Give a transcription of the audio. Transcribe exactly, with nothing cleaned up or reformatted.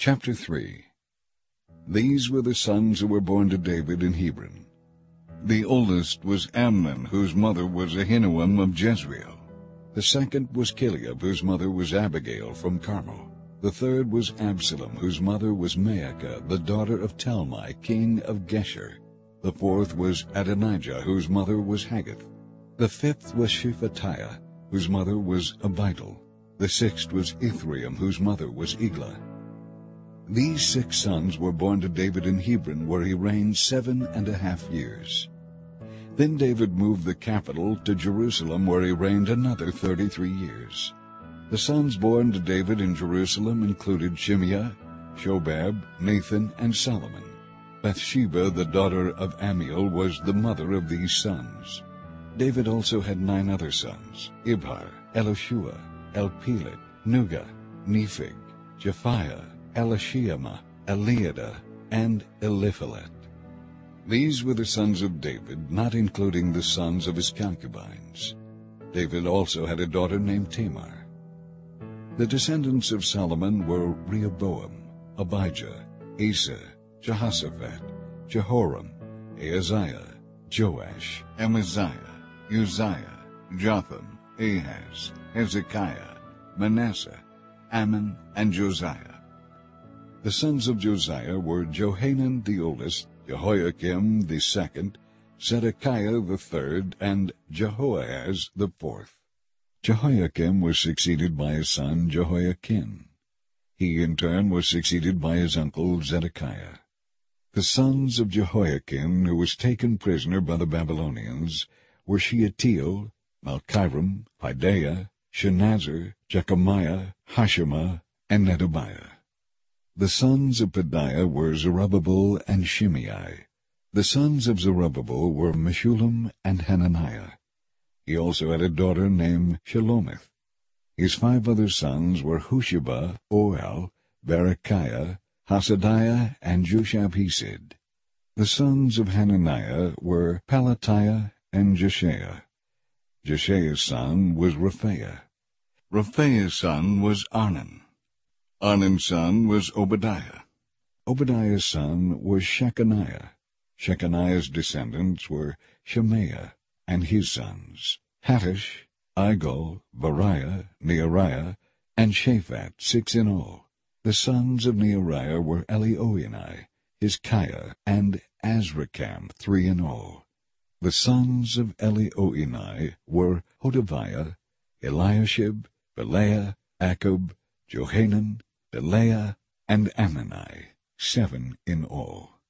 Chapter three. These were the sons who were born to David in Hebron. The oldest was Amnon, whose mother was Ahinoam of Jezreel. The second was Chileab, whose mother was Abigail from Carmel. The third was Absalom, whose mother was Maacah, the daughter of Talmai, king of Geshur. The fourth was Adonijah, whose mother was Haggith. The fifth was Shephatiah, whose mother was Abital. The sixth was Ithream, whose mother was Eglah. These six sons were born to David in Hebron, where he reigned seven and a half years. Then David moved the capital to Jerusalem, where he reigned another thirty-three years. The sons born to David in Jerusalem included Shimeah, Shobab, Nathan, and Solomon. Bathsheba, the daughter of Ammiel, was the mother of these sons. David also had nine other sons: Ibhar, Elishua, Elpelet, Nuga, Nepheg, Japhiah, Elishama, Eliada, and Eliphalet. These were the sons of David, not including the sons of his concubines. David also had a daughter named Tamar. The descendants of Solomon were Rehoboam, Abijah, Asa, Jehoshaphat, Jehoram, Ahaziah, Joash, Amaziah, Uzziah, Jotham, Ahaz, Hezekiah, Manasseh, Ammon, and Josiah. The sons of Josiah were Johanan the oldest, Jehoiakim the second, Zedekiah the third, and Jehoahaz the fourth. Jehoiakim was succeeded by his son Jehoiakim. He in turn was succeeded by his uncle Zedekiah. The sons of Jehoiakim, who was taken prisoner by the Babylonians, were Shealtiel, Malchiram, Pedaiah, Shenazar, Jechemiah, Hashema, and Nedabiah. The sons of Pedaiah were Zerubbabel and Shimei. The sons of Zerubbabel were Meshullam and Hananiah. He also had a daughter named Shelomith. His five other sons were Hushaba, Oel, Berechiah, Hasadiah, and Jushab-Hesed. The sons of Hananiah were Pelatiah and Jeshaiah. Jeshaiah's son was Rephaiah. Rephaiah's son was Arnan. Arnan's son was Obadiah. Obadiah's son was Shechaniah. Shechaniah's descendants were Shemaiah and his sons, Hattush, Igal, Bariah, Neariah, and Shaphat, six in all. The sons of Neariah were Elioenai, Hizkiah, and Azrikam, three in all. The sons of Elioenai were Hodaviah, Eliashib, Belaiah, Akub, Johanan, Belaiah, and Ammoni, seven in all.